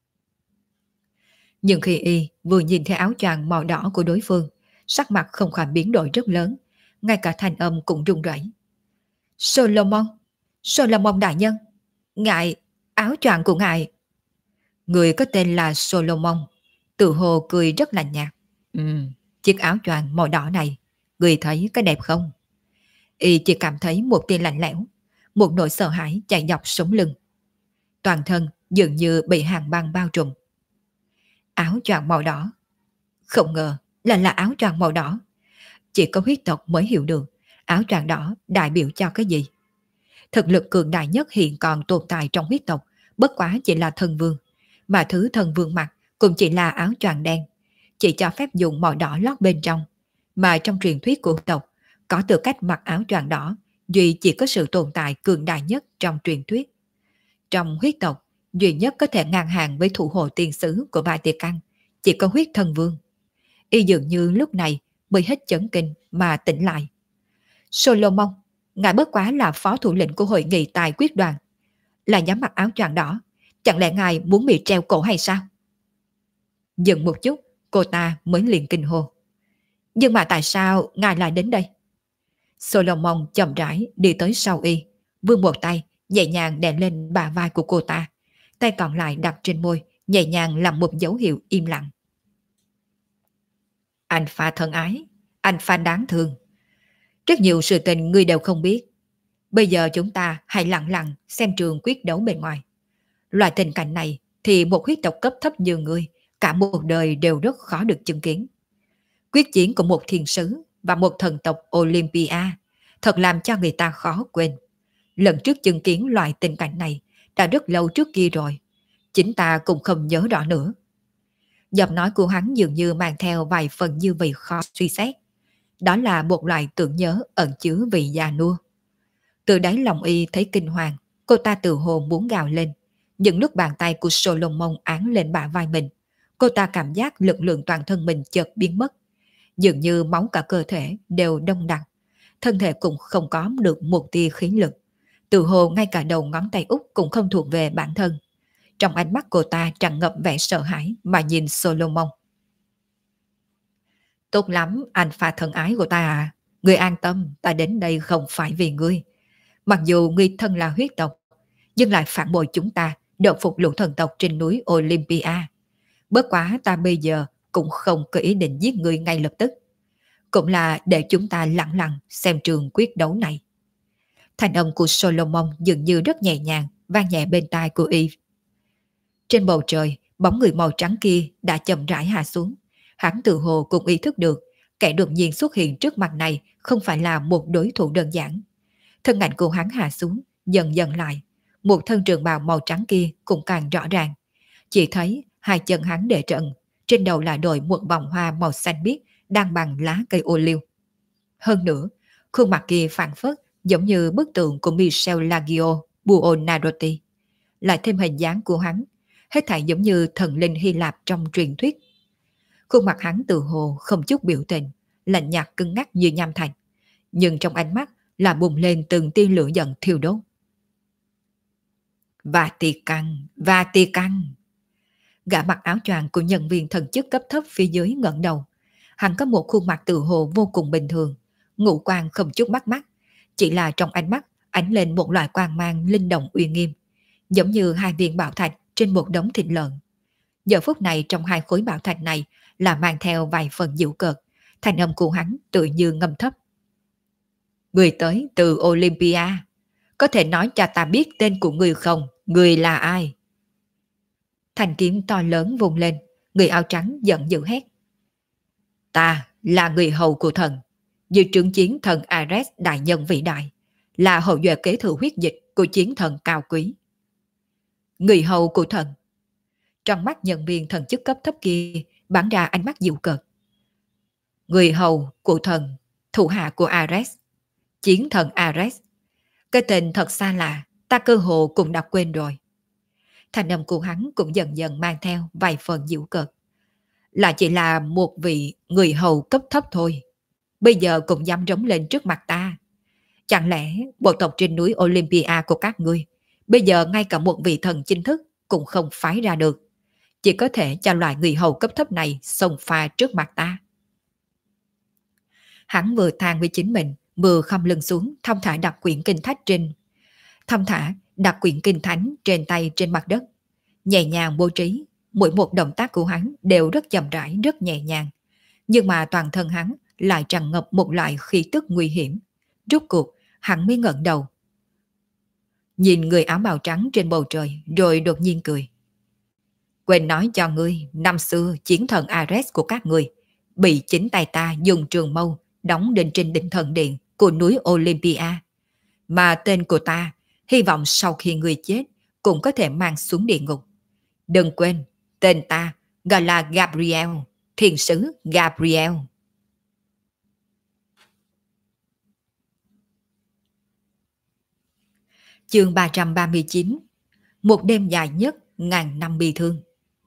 Nhưng khi Y vừa nhìn thấy áo choàng màu đỏ của đối phương, sắc mặt không khỏi biến đổi rất lớn, ngay cả thanh âm cũng run rẩy. Solomon, Solomon đại nhân, ngài, áo choàng của ngài. Người có tên là Solomon, tự hồ cười rất lạnh nhạt. Chiếc áo choàng màu đỏ này, người thấy có đẹp không? Y chỉ cảm thấy một tia lạnh lẽo, một nỗi sợ hãi chạy dọc sống lưng. Toàn thân dường như bị hàng băng bao trùm. Áo choàng màu đỏ. Không ngờ là áo choàng màu đỏ. Chỉ có huyết tộc mới hiểu được áo choàng đỏ đại biểu cho cái gì. Thực lực cường đại nhất hiện còn tồn tại trong huyết tộc bất quá chỉ là thần vương, mà thứ thần vương mặc cũng chỉ là áo choàng đen, chỉ cho phép dùng màu đỏ lót bên trong, mà trong truyền thuyết của tộc có tư cách mặc áo choàng đỏ duy chỉ có sự tồn tại cường đại nhất trong truyền thuyết. Trong huyết tộc duy nhất có thể ngang hàng với thủ hộ tiên sứ của Vatican chỉ có huyết thần vương. Y dường như lúc này mới hết chấn kinh mà tỉnh lại. Solomon, ngài bất quá là phó thủ lĩnh của hội nghị tài quyết đoàn, là dám mặc áo choàng đỏ, chẳng lẽ ngài muốn bị treo cổ hay sao? Dừng một chút, cô ta mới liền kinh hô. Nhưng mà tại sao ngài lại đến đây? Solomon chậm rãi đi tới sau Y, vươn một tay nhẹ nhàng đè lên bả vai của cô ta, tay còn lại đặt trên môi, nhẹ nhàng làm một dấu hiệu im lặng. Anh Pha thân ái, anh Pha đáng thương. Rất nhiều sự tình ngươi đều không biết. Bây giờ chúng ta hãy lặng lặng xem trường quyết đấu bên ngoài. Loại tình cảnh này thì một huyết tộc cấp thấp như ngươi cả một đời đều rất khó được chứng kiến. Quyết chiến của một thiên sứ và một thần tộc Olympia thật làm cho người ta khó quên. Lần trước chứng kiến loại tình cảnh này đã rất lâu trước kia rồi, chính ta cũng không nhớ rõ nữa. Giọng nói của hắn dường như mang theo vài phần như vị khó suy xét. Đó là một loại tưởng nhớ ẩn chứa vị già nua. Từ đáy lòng Y thấy kinh hoàng, cô ta tự hồ muốn gào lên. Những lúc bàn tay của Solomon án lên bả vai mình, cô ta cảm giác lực lượng toàn thân mình chợt biến mất. Dường như máu cả cơ thể đều đông đặc, thân thể cũng không có được một tia khí lực. Tự hồ ngay cả đầu ngón tay út cũng không thuộc về bản thân. Trong ánh mắt cô ta tràn ngập vẻ sợ hãi mà nhìn Solomon. Tốt lắm, anh Pha thân ái của ta à. Ngươi an tâm, ta đến đây không phải vì ngươi. Mặc dù ngươi thân là huyết tộc, nhưng lại phản bội chúng ta, đột phục lũ thần tộc trên núi Olympia. Bất quá ta bây giờ cũng không có ý định giết ngươi ngay lập tức. Cũng là để chúng ta lặng lặng xem trường quyết đấu này. Thanh âm của Solomon dường như rất nhẹ nhàng, vang nhẹ bên tai của Eve. Trên bầu trời, bóng người màu trắng kia đã chậm rãi hạ xuống. Hắn tự hồ cũng ý thức được, kẻ đột nhiên xuất hiện trước mặt này không phải là một đối thủ đơn giản. Thân ảnh của hắn hạ xuống, dần dần lại. Một thân trường bào màu trắng kia cũng càng rõ ràng. Chỉ thấy hai chân hắn để trần, trên đầu là đội một vòng hoa màu xanh biếc đang bằng lá cây ô liu. Hơn nữa, khuôn mặt kia phảng phất giống như bức tượng của Michelangelo Buonarroti. Lại thêm hình dáng của hắn, hết thảy giống như thần linh Hy Lạp trong truyền thuyết. Khuôn mặt hắn tự hồ không chút biểu tình, lạnh nhạt cứng ngắc như nham thạch, nhưng trong ánh mắt là bùng lên từng tia lửa giận thiêu đốt. Và tì căng. Gã mặc áo choàng của nhân viên thần chức cấp thấp phía dưới ngẩng đầu. Hắn có một khuôn mặt tự hồ vô cùng bình thường, ngũ quan không chút bắt mắt, chỉ là trong ánh mắt ánh lên một loại quang mang linh động uy nghiêm, giống như hai viên bảo thạch trên một đống thịt lợn. Giờ phút này trong hai khối bảo thạch này là mang theo vài phần giễu cợt, thanh âm của hắn tự như ngâm thấp. Người tới từ Olympia, có thể nói cho ta biết tên của người không? Người là ai? Thanh kiếm to lớn vung lên, người áo trắng giận dữ hét. Ta là người hầu của thần, như trưởng chiến thần Ares đại nhân vĩ đại, là hậu duệ kế thừa huyết dịch của chiến thần cao quý. Người hầu của thần. Trong mắt nhân viên thần chức cấp thấp kia bắn ra ánh mắt dịu cợt. Người hầu của thần, thủ hạ của Ares, chiến thần Ares. Cái tên thật xa lạ, ta cơ hồ cũng đã quên rồi. Thanh âm của hắn cũng dần dần mang theo vài phần dịu cợt. Là chỉ là một vị người hầu cấp thấp thôi. Bây giờ cũng dám rống lên trước mặt ta. Chẳng lẽ bộ tộc trên núi Olympia của các ngươi bây giờ ngay cả một vị thần chính thức cũng không phái ra được, chỉ có thể cho loại người hầu cấp thấp này xông pha trước mặt ta. Hắn vừa than với chính mình, vừa khom lưng xuống, thong thả đặt quyển kinh thánh trên tay trên mặt đất, nhẹ nhàng bố trí. Mỗi một động tác của hắn đều rất chậm rãi, rất nhẹ nhàng, nhưng mà toàn thân hắn lại tràn ngập một loại khí tức nguy hiểm. Rốt cuộc hắn mới ngẩng đầu, nhìn người áo bào trắng trên bầu trời, rồi đột nhiên cười. Quên nói cho ngươi, năm xưa chiến thần Ares của các ngươi bị chính tay ta dùng trường mâu đóng đinh trên đỉnh thần điện của núi Olympia. Mà tên của ta, hy vọng sau khi ngươi chết cũng có thể mang xuống địa ngục. Đừng quên, tên ta gọi là Gabriel, thiên sứ Gabriel. Chương 339. Một đêm dài nhất ngàn năm bi thương.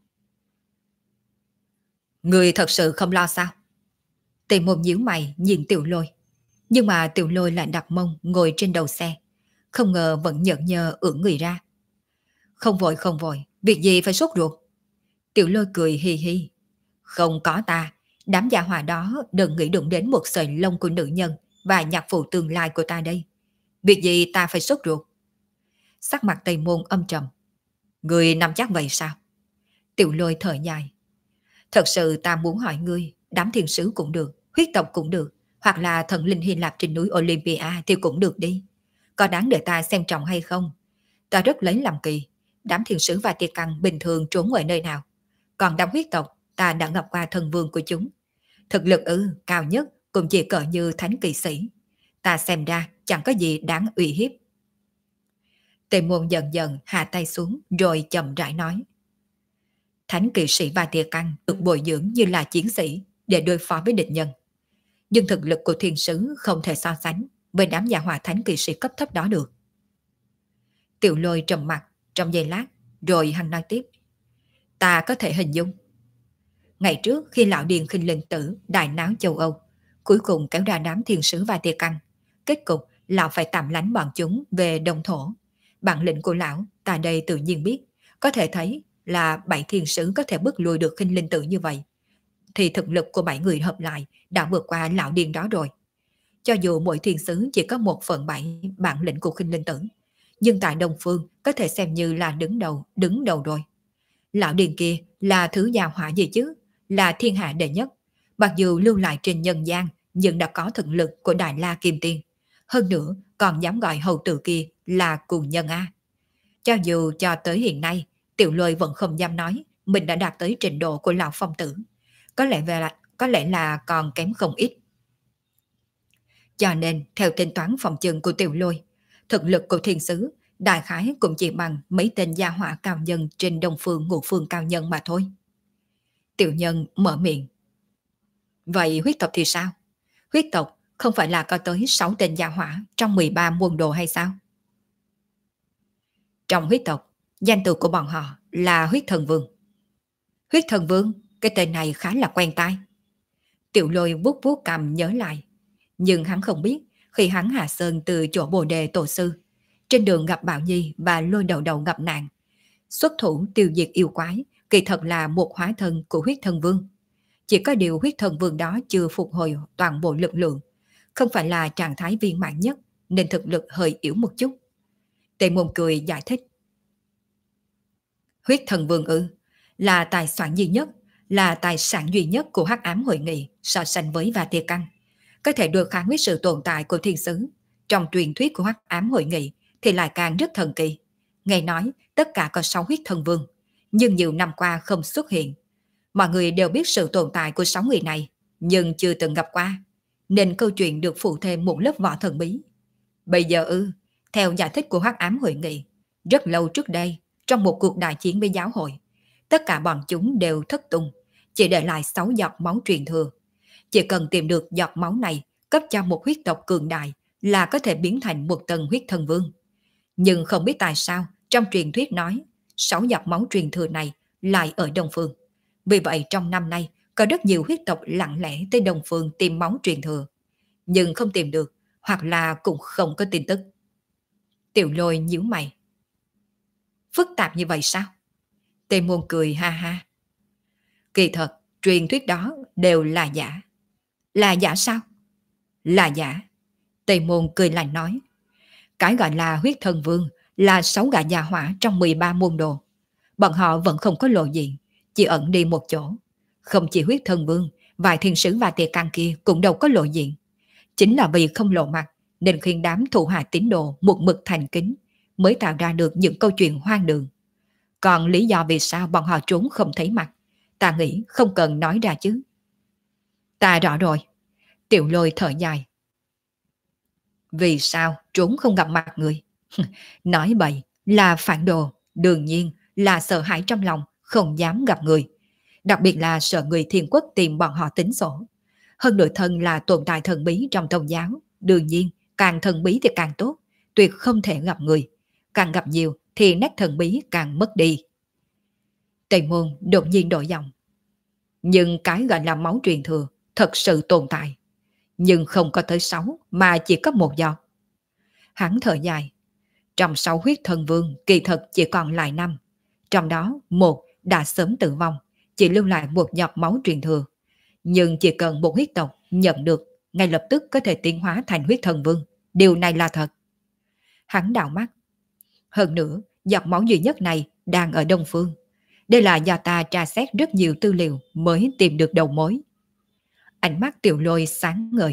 Người thật sự không lo sao? Tề Môn nhíu mày nhìn Tiểu Lôi, nhưng mà Tiểu Lôi lại đặt mông ngồi trên đầu xe, không ngờ vẫn nhợt nhơ ưỡn người ra. Không vội, việc gì phải sốt ruột? Tiểu Lôi cười hi hi. Không có ta, đám gia hỏa đó đừng nghĩ đụng đến một sợi lông của nữ nhân và nhạc phụ tương lai của ta đây. Việc gì ta phải sốt ruột? Sắc mặt Tề Môn âm trầm. Người nắm chắc vậy sao? Tiểu Lôi thở dài. Thật sự ta muốn hỏi ngươi, đám thiên sứ cũng được, huyết tộc cũng được, hoặc là thần linh Hy Lạp trên núi Olympia thì cũng được đi. Có đáng để ta xem trọng hay không? Ta rất lấy làm kỳ, đám thiên sứ và tiệt căng bình thường trốn ở nơi nào? Còn đám huyết tộc, ta đã gặp qua thần vương của chúng. Thực lực cao nhất cũng chỉ cỡ như thánh kỵ sĩ. Ta xem ra chẳng có gì đáng uy hiếp. Tề Môn dần dần hạ tay xuống rồi chậm rãi nói. Thánh kỵ sĩ và tiệt căng được bồi dưỡng như là chiến sĩ để đối phó với địch nhân. Nhưng thực lực của thiên sứ không thể so sánh với đám gia hỏa thánh kỵ sĩ cấp thấp đó được. Tiểu Lôi trầm mặt trong giây lát, rồi hắn nói tiếp. Ta có thể hình dung. Ngày trước khi lão điền khinh linh tử đại náo châu Âu, cuối cùng kéo ra đám thiên sứ và tia căng. Kết cục lão phải tạm lánh bọn chúng về đồng thổ. Bản lĩnh của lão ta đây tự nhiên biết, có thể thấy là 7 thiên sứ có thể bước lùi được khinh linh tử như vậy, thì thực lực của 7 người hợp lại đã vượt qua lão điên đó rồi. Cho dù mỗi thiên sứ chỉ có 1/7 bản lĩnh của khinh linh tử, nhưng tại Đông Phương có thể xem như là đứng đầu rồi. Lão điên kia là thứ gia hỏa gì chứ? là thiên hạ đệ nhất, mặc dù lưu lại trên nhân gian nhưng đã có thực lực của Đại La Kim Tiên. Hơn nữa còn dám gọi hầu tử kia là cùng nhân A. Cho dù cho tới hiện nay, Tiểu Lôi vẫn không dám nói mình đã đạt tới trình độ của lão phong tử. Có lẽ là còn kém không ít. Cho nên, theo tính toán phòng chừng của Tiểu Lôi, thực lực của thiên sứ đại khái cũng chỉ bằng mấy tên gia hỏa cao nhân trên đông phương ngũ phương cao nhân mà thôi. Tiểu nhân mở miệng. Vậy huyết tộc thì sao? Huyết tộc không phải là có tới 6 tên gia hỏa trong 13 môn đồ hay sao? Trong huyết tộc, danh từ của bọn họ là huyết thần vương. Huyết thần vương, cái tên này khá là quen tai. Tiểu Lôi vuốt vuốt cằm nhớ lại. Nhưng hắn không biết, khi hắn hạ sơn từ chỗ Bồ Đề Tổ Sư, trên đường gặp Bảo Nhi và Lôi Đầu Đầu gặp nạn, xuất thủ tiêu diệt yêu quái, kỳ thật là một hóa thân của huyết thần vương. Chỉ có điều huyết thần vương đó chưa phục hồi toàn bộ lực lượng, không phải là trạng thái viên mãn nhất, nên thực lực hơi yếu một chút. Tề Môn cười giải thích. Huyết thần vương ư, là tài soạn duy nhất, là tài sản duy nhất của Hắc Ám Hội Nghị so sánh với Va Tia Căn, có thể được kháng với sự tồn tại của thiên sứ. Trong truyền thuyết của Hắc Ám Hội Nghị thì lại càng rất thần kỳ. Nghe nói tất cả có 6 huyết thần vương, nhưng nhiều năm qua không xuất hiện. Mọi người đều biết sự tồn tại của 6 người này, nhưng chưa từng gặp qua, nên câu chuyện được phụ thêm một lớp vỏ thần bí. Bây giờ theo giải thích của Hắc Ám Hội Nghị, rất lâu trước đây, trong một cuộc đại chiến với giáo hội, tất cả bọn chúng đều thất tung, chỉ để lại 6 giọt máu truyền thừa. Chỉ cần tìm được giọt máu này cấp cho một huyết tộc cường đại là có thể biến thành một tầng huyết thần vương. Nhưng không biết tại sao trong truyền thuyết nói 6 giọt máu truyền thừa này lại ở Đông Phương. Vì vậy trong năm nay có rất nhiều huyết tộc lặng lẽ tới Đông Phương tìm máu truyền thừa, nhưng không tìm được hoặc là cũng không có tin tức. Tiểu Lôi nhíu mày. Phức tạp như vậy sao? Tề Môn cười ha ha. Kỳ thật, truyền thuyết đó đều là giả. Là giả sao? Là giả. Tề Môn cười lạnh nói. Cái gọi là huyết thần vương là 6 gã gia hỏa trong 13 môn đồ. Bọn họ vẫn không có lộ diện, chỉ ẩn đi một chỗ. Không chỉ huyết thần vương, vài thiên sứ và Tia Căn kia cũng đâu có lộ diện. Chính là vì không lộ mặt nên khiến đám thủ hạ tín đồ một mực thành kính mới tạo ra được những câu chuyện hoang đường. Còn lý do vì sao bọn họ trốn không thấy mặt, ta nghĩ không cần nói ra chứ. Ta rõ rồi. Tiểu Lôi thở dài. Vì sao trốn không gặp mặt người? Nói bậy là phản đồ, đương nhiên là sợ hãi trong lòng, không dám gặp người. Đặc biệt là sợ người Thiên Quốc tìm bọn họ tính sổ. Hơn nữa thân là tồn tại thần bí trong tôn giáo, đương nhiên càng thần bí thì càng tốt, tuyệt không thể gặp người. Càng gặp nhiều thì nét thần bí càng mất đi. Tề Môn đột nhiên đổi giọng. Nhưng cái gọi là máu truyền thừa thật sự tồn tại, nhưng không có tới 6 mà chỉ có 1 giọt. Hắn thở dài. Trong 6 huyết thần vương kỳ thật chỉ còn lại 5. Trong đó 1 đã sớm tử vong, chỉ lưu lại 1 giọt máu truyền thừa. Nhưng chỉ cần một huyết tộc nhận được, ngay lập tức có thể tiến hóa thành huyết thần vương. Điều này là thật. Hắn đảo mắt. Hơn nữa, giọt máu duy nhất này đang ở Đông Phương. Đây là do ta tra xét rất nhiều tư liệu mới tìm được đầu mối. Ánh mắt Tiểu Lôi sáng ngời.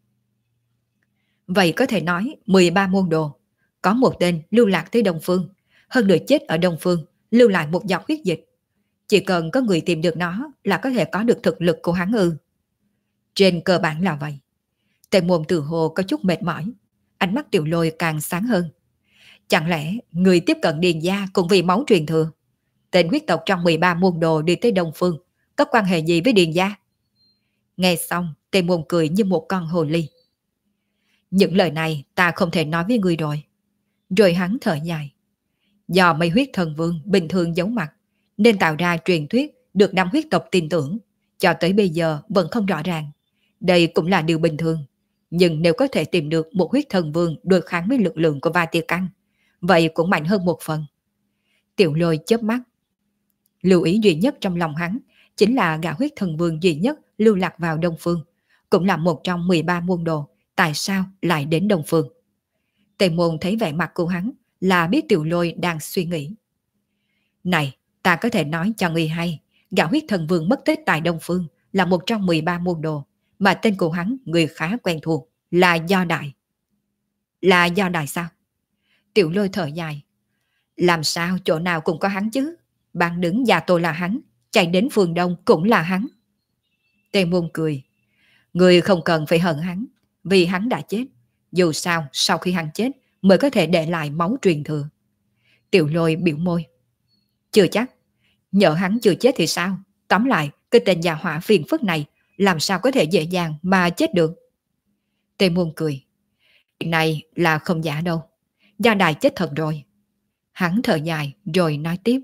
Vậy có thể nói 13 môn đồ, có một tên lưu lạc tới Đông Phương, hơn nữa chết ở Đông Phương, lưu lại một giọt huyết dịch. Chỉ cần có người tìm được nó là có thể có được thực lực của hắn ư? Trên cơ bản là vậy. Tề Môn từ hồ có chút mệt mỏi, ánh mắt Tiểu Lôi càng sáng hơn. Chẳng lẽ người tiếp cận Điền gia cũng vì máu truyền thừa? Tên huyết tộc trong 13 môn đồ đi tới Đông Phương, có quan hệ gì với Điền gia? Nghe xong, Tề Môn cười như một con hồ ly. Những lời này ta không thể nói với ngươi rồi. Rồi hắn thở dài. Do mấy huyết thần vương bình thường giấu mặt, nên tạo ra truyền thuyết được năm huyết tộc tin tưởng, cho tới bây giờ vẫn không rõ ràng. Đây cũng là điều bình thường. Nhưng nếu có thể tìm được một huyết thần vương đối kháng với lực lượng của Va Tia Căn, vậy cũng mạnh hơn một phần. Tiểu Lôi chớp mắt. Lưu ý duy nhất trong lòng hắn chính là gã huyết thần vương duy nhất lưu lạc vào Đông Phương, cũng là một trong 13 môn đồ. Tại sao lại đến Đông Phương? Tề Môn thấy vẻ mặt của hắn là biết Tiểu Lôi đang suy nghĩ. Này, ta có thể nói cho ngươi hay, Gã huyết thần vương mất tích tại Đông Phương là một trong 13 môn đồ, mà tên của hắn người khá quen thuộc là Do Đại. Là Do Đại sao? Tiểu Lôi thở dài. Làm sao chỗ nào cũng có hắn chứ? Bạn đứng nhà tôi là hắn, chạy đến phương Đông cũng là hắn. Tề Môn cười. Người không cần phải hận hắn, vì hắn đã chết. Dù sao, sau khi hắn chết mới có thể để lại máu truyền thừa. Tiểu Lôi biểu môi. Chưa chắc. Nhỡ hắn chưa chết thì sao? Tóm lại, cái tên già hỏa phiền phức này làm sao có thể dễ dàng mà chết được? Tề Môn cười. Chuyện này là không giả đâu. Gia Đài chết thật rồi. Hắn thở dài rồi nói tiếp.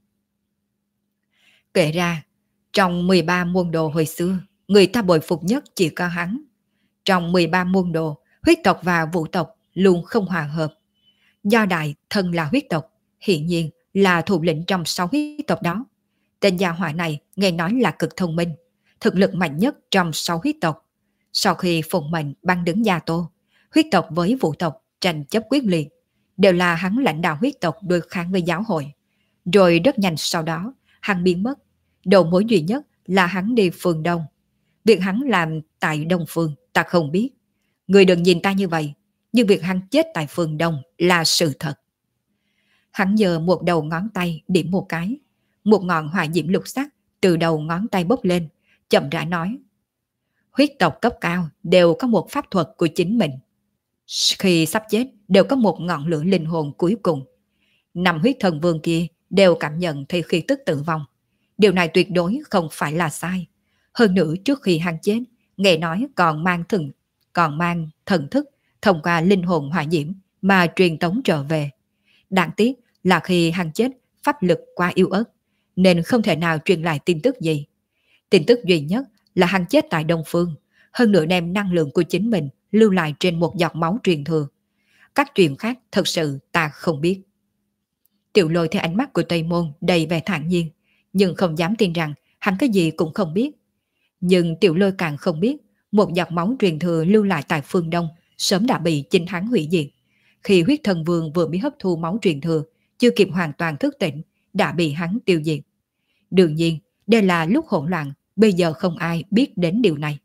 Kể ra, trong 13 môn đồ hồi xưa, người ta bội phục nhất chỉ có hắn. Trong 13 môn đồ, huyết tộc và vũ tộc luôn không hòa hợp. Do Đại thân là huyết tộc, hiện nhiên là thủ lĩnh trong 6 huyết tộc đó. Tên gia hỏa này nghe nói là cực thông minh, thực lực mạnh nhất trong 6 huyết tộc. Sau khi phụng mệnh băng đứng Gia Tô, huyết tộc với vũ tộc tranh chấp quyết liệt, đều là hắn lãnh đạo huyết tộc đối kháng với giáo hội. Rồi rất nhanh sau đó, hắn biến mất. Đầu mối duy nhất là hắn đi phương Đông. Việc hắn làm tại Đông Phương ta không biết. Người đừng nhìn ta như vậy, nhưng việc hắn chết tại phương Đông là sự thật. Hắn giơ một đầu ngón tay điểm một cái. Một ngọn hỏa diễm lục sắc từ đầu ngón tay bốc lên, chậm rãi nói. Huyết tộc cấp cao đều có một pháp thuật của chính mình. Khi sắp chết đều có một ngọn lửa linh hồn cuối cùng. 5 huyết thần vương kia đều cảm nhận thấy khi tức tử vong. Điều này tuyệt đối không phải là sai. Hơn nữa trước khi hắn chết, nghe nói còn mang thần thức thông qua linh hồn hỏa diễm mà truyền tống trở về. Đáng tiếc là khi hắn chết, pháp lực quá yếu ớt, nên không thể nào truyền lại tin tức gì. Tin tức duy nhất là hắn chết tại Đông Phương, hơn nữa đem năng lượng của chính mình lưu lại trên một giọt máu truyền thừa. Các chuyện khác thật sự ta không biết. Tiểu Lôi theo ánh mắt của Tây Môn đầy vẻ thản nhiên, nhưng không dám tin rằng hắn cái gì cũng không biết. Nhưng Tiểu Lôi càng không biết, một giọt máu truyền thừa lưu lại tại phương Đông sớm đã bị chính hắn hủy diệt. Khi huyết thần vương vừa mới hấp thu máu truyền thừa, chưa kịp hoàn toàn thức tỉnh, đã bị hắn tiêu diệt. Đương nhiên, đây là lúc hỗn loạn, bây giờ không ai biết đến điều này.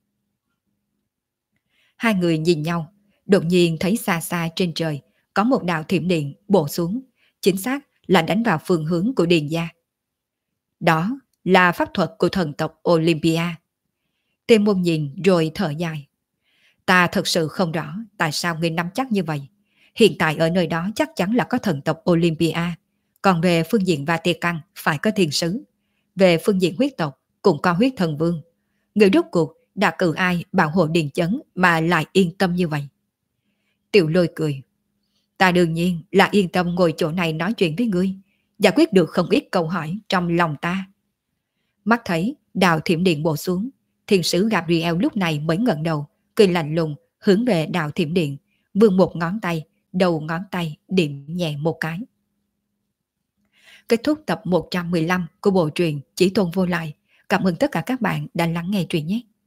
Hai người nhìn nhau, đột nhiên thấy xa xa trên trời có một đạo thiểm điện bổ xuống, chính xác là đánh vào phương hướng của Điền gia. Đó là pháp thuật của thần tộc Olympia. Tề Môn nhìn rồi thở dài. Ta thật sự không rõ tại sao ngươi nắm chắc như vậy. Hiện tại ở nơi đó chắc chắn là có thần tộc Olympia. Còn về phương diện Vatican phải có thiên sứ. Về phương diện huyết tộc cũng có huyết thần vương. Người rốt cuộc đã cử ai bảo hộ Điền Chấn mà lại yên tâm như vậy? Tiểu Lôi cười. Ta đương nhiên là yên tâm ngồi chỗ này nói chuyện với ngươi, giải quyết được không ít câu hỏi trong lòng ta. Mắt thấy đạo thiểm điện bổ xuống, thiên sứ Gabriel lúc này mới ngẩng đầu, cười lạnh lùng hướng về đạo thiểm điện, vươn một ngón tay, đầu ngón tay điểm nhẹ một cái. Kết thúc tập 115 của bộ truyện Chỉ Tôn Vô Lại. Cảm ơn tất cả các bạn đã lắng nghe truyện nhé.